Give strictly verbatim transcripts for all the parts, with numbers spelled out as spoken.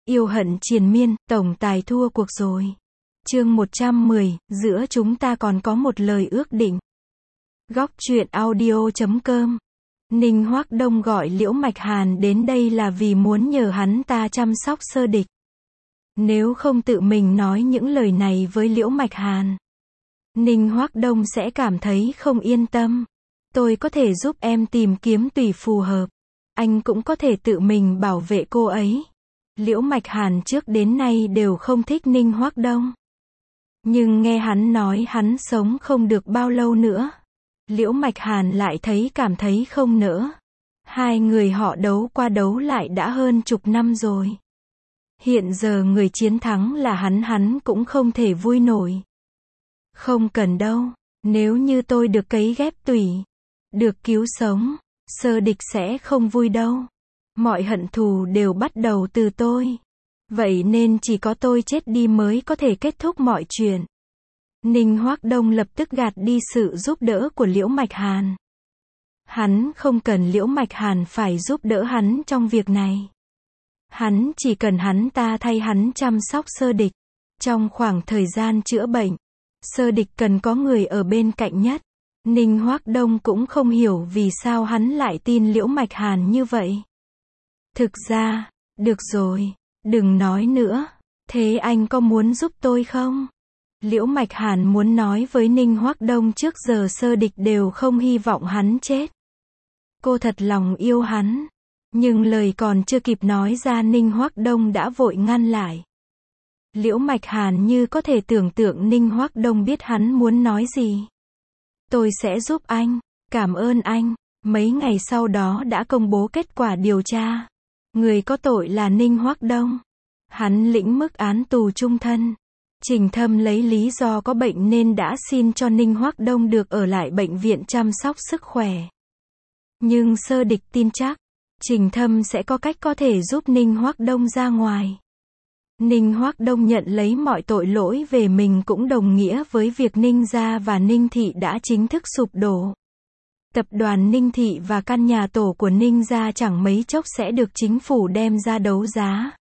Yêu hận triền miên, tổng tài thua cuộc rồi. Chương một trăm mười, giữa chúng ta còn có một lời ước định. Góc truyện audio chấm com. Ninh Hoắc Đông gọi Liễu Mạch Hàn đến đây là vì muốn nhờ hắn ta chăm sóc Sơ Địch. Nếu không tự mình nói những lời này với Liễu Mạch Hàn, Ninh Hoắc Đông sẽ cảm thấy không yên tâm. Tôi có thể giúp em tìm kiếm tùy phù hợp. Anh cũng có thể tự mình bảo vệ cô ấy. Liễu Mạch Hàn trước đến nay đều không thích Ninh Hoắc Đông. Nhưng nghe hắn nói hắn sống không được bao lâu nữa, Liễu Mạch Hàn lại thấy cảm thấy không nỡ. Hai người họ đấu qua đấu lại đã hơn chục năm rồi. Hiện giờ người chiến thắng là hắn, hắn cũng không thể vui nổi. Không cần đâu, nếu như tôi được cấy ghép tủy, được cứu sống, Sơ Địch sẽ không vui đâu. Mọi hận thù đều bắt đầu từ tôi. Vậy nên chỉ có tôi chết đi mới có thể kết thúc mọi chuyện. Ninh Hoắc Đông lập tức gạt đi sự giúp đỡ của Liễu Mạch Hàn. Hắn không cần Liễu Mạch Hàn phải giúp đỡ hắn trong việc này. Hắn chỉ cần hắn ta thay hắn chăm sóc Sơ Địch. Trong khoảng thời gian chữa bệnh, Sơ Địch cần có người ở bên cạnh nhất. Ninh Hoắc Đông cũng không hiểu vì sao hắn lại tin Liễu Mạch Hàn như vậy. Thực ra, được rồi, đừng nói nữa. Thế anh có muốn giúp tôi không? Liễu Mạch Hàn muốn nói với Ninh Hoắc Đông trước giờ Sơ Địch đều không hy vọng hắn chết. Cô thật lòng yêu hắn. Nhưng lời còn chưa kịp nói ra Ninh Hoắc Đông đã vội ngăn lại. Liễu Mạch Hàn như có thể tưởng tượng Ninh Hoắc Đông biết hắn muốn nói gì. Tôi sẽ giúp anh. Cảm ơn anh. Mấy ngày sau đó đã công bố kết quả điều tra. Người có tội là Ninh Hoắc Đông. Hắn lĩnh mức án tù chung thân. Trình Thâm lấy lý do có bệnh nên đã xin cho Ninh Hoắc Đông được ở lại bệnh viện chăm sóc sức khỏe. Nhưng Sơ Địch tin chắc, Trình Thâm sẽ có cách có thể giúp Ninh Hoắc Đông ra ngoài. Ninh Hoắc Đông nhận lấy mọi tội lỗi về mình cũng đồng nghĩa với việc Ninh gia và Ninh thị đã chính thức sụp đổ. Tập đoàn Ninh thị và căn nhà tổ của Ninh gia chẳng mấy chốc sẽ được chính phủ đem ra đấu giá.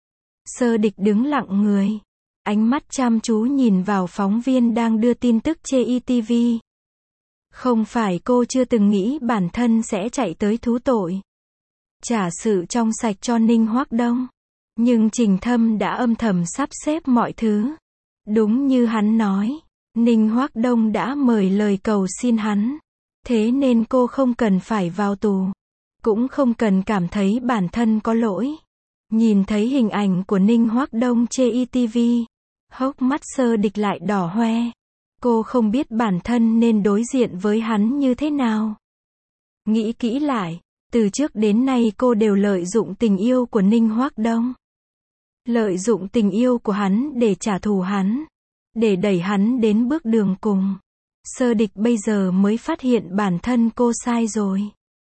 Sơ Địch đứng lặng người, ánh mắt chăm chú nhìn vào phóng viên đang đưa tin tức trên i tê vê. Không phải cô chưa từng nghĩ bản thân sẽ chạy tới thú tội, trả sự trong sạch cho Ninh Hoắc Đông. Nhưng Trình Thâm đã âm thầm sắp xếp mọi thứ. Đúng như hắn nói, Ninh Hoắc Đông đã mời lời cầu xin hắn. Thế nên cô không cần phải vào tù. Cũng không cần cảm thấy bản thân có lỗi. Nhìn thấy hình ảnh của Ninh Hoắc Đông trên i tê vê, hốc mắt Sơ Địch lại đỏ hoe. Cô không biết bản thân nên đối diện với hắn như thế nào. Nghĩ kỹ lại, từ trước đến nay cô đều lợi dụng tình yêu của Ninh Hoắc Đông. Lợi dụng tình yêu của hắn để trả thù hắn. Để đẩy hắn đến bước đường cùng. Sơ Địch bây giờ mới phát hiện bản thân cô sai rồi.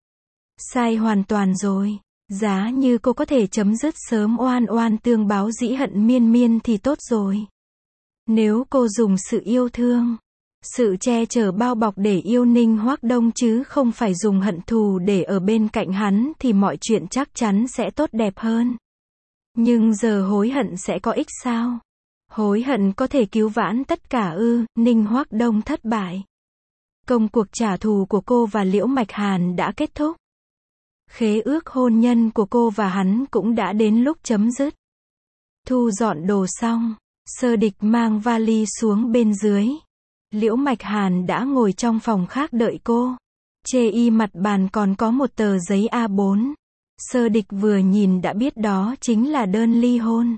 Sai hoàn toàn rồi. Giá như cô có thể chấm dứt sớm oan oan tương báo dĩ hận miên miên thì tốt rồi. Nếu cô dùng sự yêu thương, sự che chở bao bọc để yêu Ninh Hoắc Đông chứ không phải dùng hận thù để ở bên cạnh hắn thì mọi chuyện chắc chắn sẽ tốt đẹp hơn. Nhưng giờ hối hận sẽ có ích sao? Hối hận có thể cứu vãn tất cả ư? Ninh Hoắc Đông thất bại. Công cuộc trả thù của cô và Liễu Mạch Hàn đã kết thúc. Khế ước hôn nhân của cô và hắn cũng đã đến lúc chấm dứt. Thu dọn đồ xong, Sơ Địch mang vali xuống bên dưới. Liễu Mạch Hàn đã ngồi trong phòng khác đợi cô. Trên y mặt bàn còn có một tờ giấy a bốn. Sơ Địch vừa nhìn đã biết đó chính là đơn ly hôn.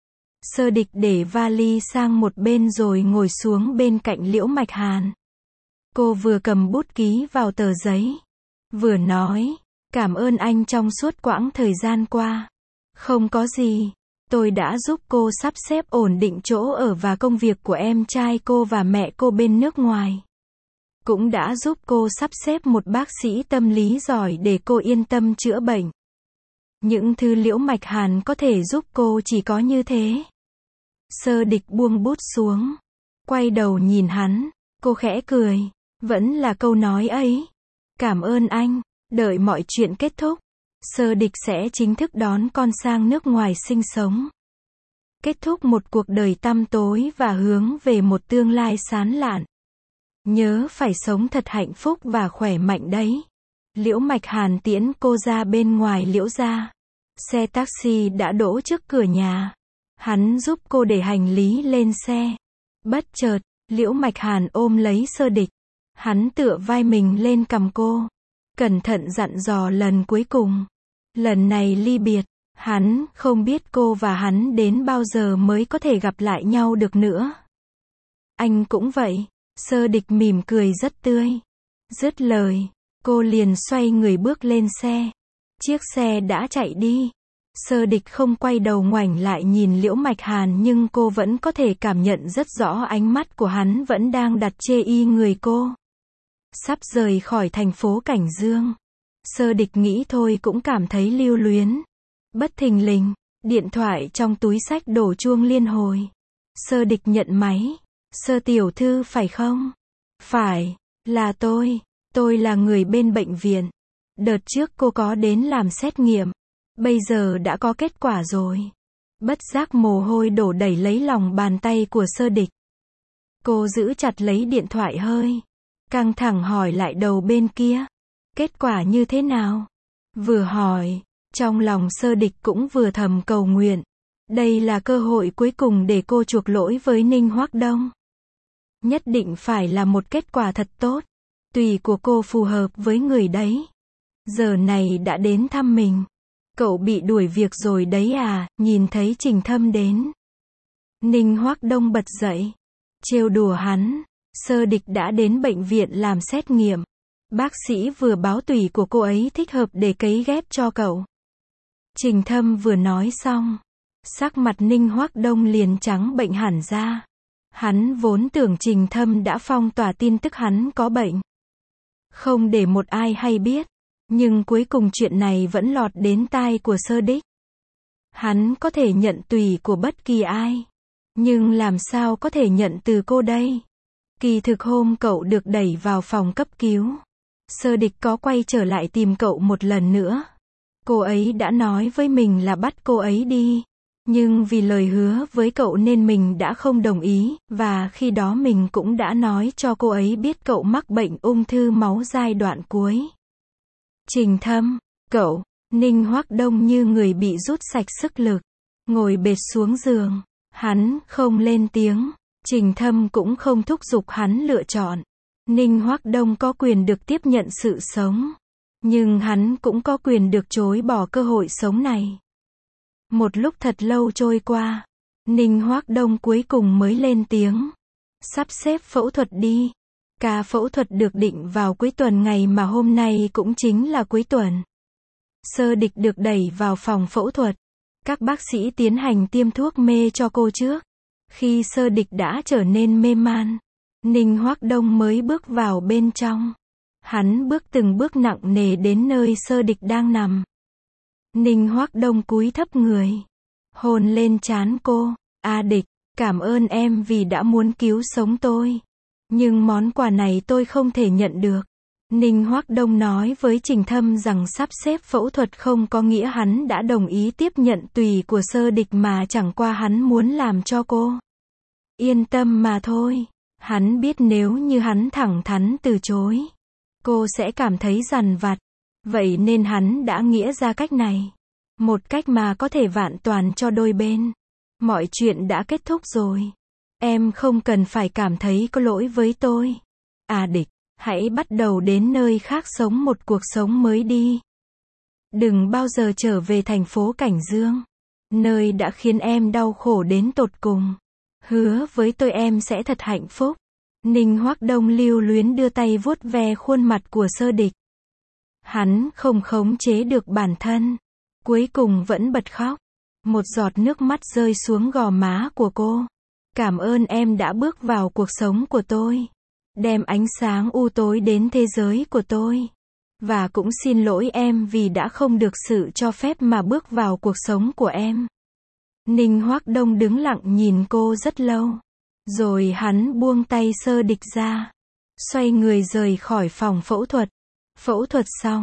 Sơ Địch để vali sang một bên rồi ngồi xuống bên cạnh Liễu Mạch Hàn. Cô vừa cầm bút ký vào tờ giấy, vừa nói, cảm ơn anh trong suốt quãng thời gian qua. Không có gì, tôi đã giúp cô sắp xếp ổn định chỗ ở và công việc của em trai cô và mẹ cô bên nước ngoài. Cũng đã giúp cô sắp xếp một bác sĩ tâm lý giỏi để cô yên tâm chữa bệnh. Những thứ Liễu Mạch Hàn có thể giúp cô chỉ có như thế. Sơ Địch buông bút xuống, quay đầu nhìn hắn, cô khẽ cười, vẫn là câu nói ấy. Cảm ơn anh, đợi mọi chuyện kết thúc, Sơ Địch sẽ chính thức đón con sang nước ngoài sinh sống. Kết thúc một cuộc đời tăm tối và hướng về một tương lai sáng lạn. Nhớ phải sống thật hạnh phúc và khỏe mạnh đấy. Liễu Mạch Hàn tiễn cô ra bên ngoài Liễu gia. Xe taxi đã đỗ trước cửa nhà. Hắn giúp cô để hành lý lên xe. Bất chợt, Liễu Mạch Hàn ôm lấy Sơ Địch. Hắn tựa vai mình lên cằm cô. Cẩn thận dặn dò lần cuối cùng. Lần này ly biệt, hắn không biết cô và hắn đến bao giờ mới có thể gặp lại nhau được nữa. Anh cũng vậy. Sơ Địch mỉm cười rất tươi. Dứt lời, cô liền xoay người bước lên xe. Chiếc xe đã chạy đi. Sơ Địch không quay đầu ngoảnh lại nhìn Liễu Mạch Hàn nhưng cô vẫn có thể cảm nhận rất rõ ánh mắt của hắn vẫn đang đặt chê y người cô. Sắp rời khỏi thành phố Cảnh Dương. Sơ Địch nghĩ thôi cũng cảm thấy lưu luyến. Bất thình lình, điện thoại trong túi xách đổ chuông liên hồi. Sơ Địch nhận máy. Sơ tiểu thư phải không? Phải, là tôi. Tôi là người bên bệnh viện. Đợt trước cô có đến làm xét nghiệm. Bây giờ đã có kết quả rồi. Bất giác mồ hôi đổ đầy lấy lòng bàn tay của Sơ Địch. Cô giữ chặt lấy điện thoại hơi. Căng thẳng hỏi lại đầu bên kia. Kết quả như thế nào? Vừa hỏi, trong lòng Sơ Địch cũng vừa thầm cầu nguyện. Đây là cơ hội cuối cùng để cô chuộc lỗi với Ninh Hoắc Đông. Nhất định phải là một kết quả thật tốt. Tùy của cô phù hợp với người đấy. Giờ này đã đến thăm mình. Cậu bị đuổi việc rồi đấy à, nhìn thấy Trình Thâm đến. Ninh Hoắc Đông bật dậy. Trêu đùa hắn. Sơ Địch đã đến bệnh viện làm xét nghiệm. Bác sĩ vừa báo tủy của cô ấy thích hợp để cấy ghép cho cậu. Trình Thâm vừa nói xong. Sắc mặt Ninh Hoắc Đông liền trắng bệnh hẳn ra. Hắn vốn tưởng Trình Thâm đã phong tỏa tin tức hắn có bệnh. Không để một ai hay biết. Nhưng cuối cùng chuyện này vẫn lọt đến tai của Sơ Địch. Hắn có thể nhận tùy của bất kỳ ai. Nhưng làm sao có thể nhận từ cô đây? Kỳ thực hôm cậu được đẩy vào phòng cấp cứu. Sơ Địch có quay trở lại tìm cậu một lần nữa. Cô ấy đã nói với mình là bắt cô ấy đi. Nhưng vì lời hứa với cậu nên mình đã không đồng ý, và khi đó mình cũng đã nói cho cô ấy biết cậu mắc bệnh ung thư máu giai đoạn cuối. Trình Thâm, cậu, Ninh Hoắc Đông như người bị rút sạch sức lực. Ngồi bệt xuống giường. Hắn không lên tiếng. Trình Thâm cũng không thúc giục hắn lựa chọn. Ninh Hoắc Đông có quyền được tiếp nhận sự sống. Nhưng hắn cũng có quyền được chối bỏ cơ hội sống này. Một lúc thật lâu trôi qua. Ninh Hoắc Đông cuối cùng mới lên tiếng. Sắp xếp phẫu thuật đi. Ca phẫu thuật được định vào cuối tuần ngày mà hôm nay cũng chính là cuối tuần. Sơ Địch được đẩy vào phòng phẫu thuật. Các bác sĩ tiến hành tiêm thuốc mê cho cô trước. Khi Sơ Địch đã trở nên mê man, Ninh Hoắc Đông mới bước vào bên trong. Hắn bước từng bước nặng nề đến nơi Sơ Địch đang nằm. Ninh Hoắc Đông cúi thấp người, hôn lên trán cô. A Địch, cảm ơn em vì đã muốn cứu sống tôi. Nhưng món quà này tôi không thể nhận được. Ninh Hoắc Đông nói với Trình Thâm rằng sắp xếp phẫu thuật không có nghĩa hắn đã đồng ý tiếp nhận tùy của Sơ Địch mà chẳng qua hắn muốn làm cho cô yên tâm mà thôi. Hắn biết nếu như hắn thẳng thắn từ chối, cô sẽ cảm thấy dằn vặt. Vậy nên hắn đã nghĩ ra cách này. Một cách mà có thể vạn toàn cho đôi bên. Mọi chuyện đã kết thúc rồi. Em không cần phải cảm thấy có lỗi với tôi. À Địch, hãy bắt đầu đến nơi khác sống một cuộc sống mới đi. Đừng bao giờ trở về thành phố Cảnh Dương. Nơi đã khiến em đau khổ đến tột cùng. Hứa với tôi em sẽ thật hạnh phúc. Ninh Hoắc Đông lưu luyến đưa tay vuốt ve khuôn mặt của Sơ Địch. Hắn không khống chế được bản thân. Cuối cùng vẫn bật khóc. Một giọt nước mắt rơi xuống gò má của cô. Cảm ơn em đã bước vào cuộc sống của tôi. Đem ánh sáng u tối đến thế giới của tôi. Và cũng xin lỗi em vì đã không được sự cho phép mà bước vào cuộc sống của em. Ninh Hoắc Đông đứng lặng nhìn cô rất lâu. Rồi hắn buông tay Sơ Địch ra. Xoay người rời khỏi phòng phẫu thuật. Phẫu thuật xong,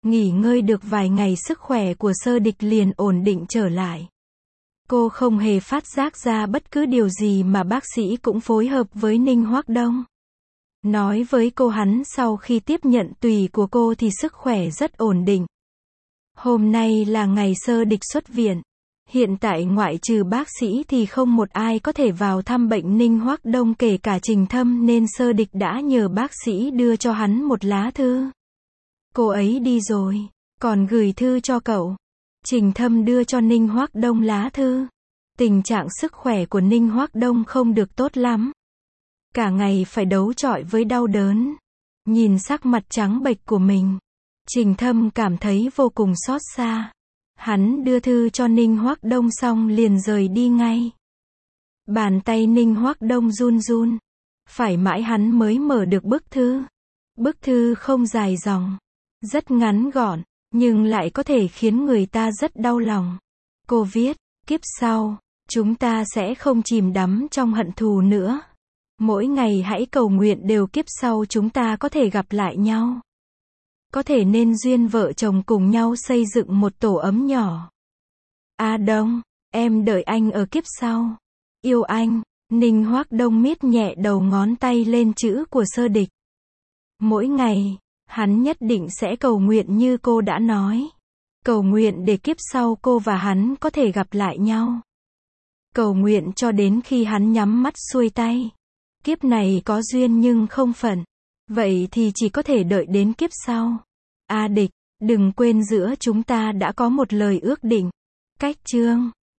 Nghỉ ngơi được vài ngày sức khỏe của Sơ Địch liền ổn định trở lại. Cô không hề phát giác ra bất cứ điều gì mà bác sĩ cũng phối hợp với Ninh Hoác Đông. Nói với cô hắn sau khi tiếp nhận tùy của cô thì sức khỏe rất ổn định. Hôm nay là ngày Sơ Địch xuất viện. Hiện tại ngoại trừ bác sĩ thì không một ai có thể vào thăm bệnh Ninh Hoác Đông kể cả Trình Thâm nên Sơ Địch đã nhờ bác sĩ đưa cho hắn một lá thư. Cô ấy đi rồi, còn gửi thư cho cậu. Trình Thâm đưa cho Ninh Hoác Đông lá thư. Tình trạng sức khỏe của Ninh Hoác Đông không được tốt lắm. Cả ngày phải đấu chọi với đau đớn. Nhìn sắc mặt trắng bệch của mình, Trình Thâm cảm thấy vô cùng xót xa. Hắn đưa thư cho Ninh Hoác Đông xong liền rời đi ngay. Bàn tay Ninh Hoác Đông run run. Phải mãi hắn mới mở được bức thư. Bức thư không dài dòng, rất ngắn gọn, nhưng lại có thể khiến người ta rất đau lòng. Cô viết, kiếp sau, chúng ta sẽ không chìm đắm trong hận thù nữa. Mỗi ngày hãy cầu nguyện đều kiếp sau chúng ta có thể gặp lại nhau. Có thể nên duyên vợ chồng cùng nhau xây dựng một tổ ấm nhỏ. A Đông, em đợi anh ở kiếp sau. Yêu anh. Ninh Hoác Đông miết nhẹ đầu ngón tay lên chữ của Sơ Địch. Mỗi ngày, hắn nhất định sẽ cầu nguyện như cô đã nói. Cầu nguyện để kiếp sau cô và hắn có thể gặp lại nhau. Cầu nguyện cho đến khi hắn nhắm mắt xuôi tay. Kiếp này có duyên nhưng không phận. Vậy thì chỉ có thể đợi đến kiếp sau. A Địch, đừng quên giữa chúng ta đã có một lời ước định. Cách chương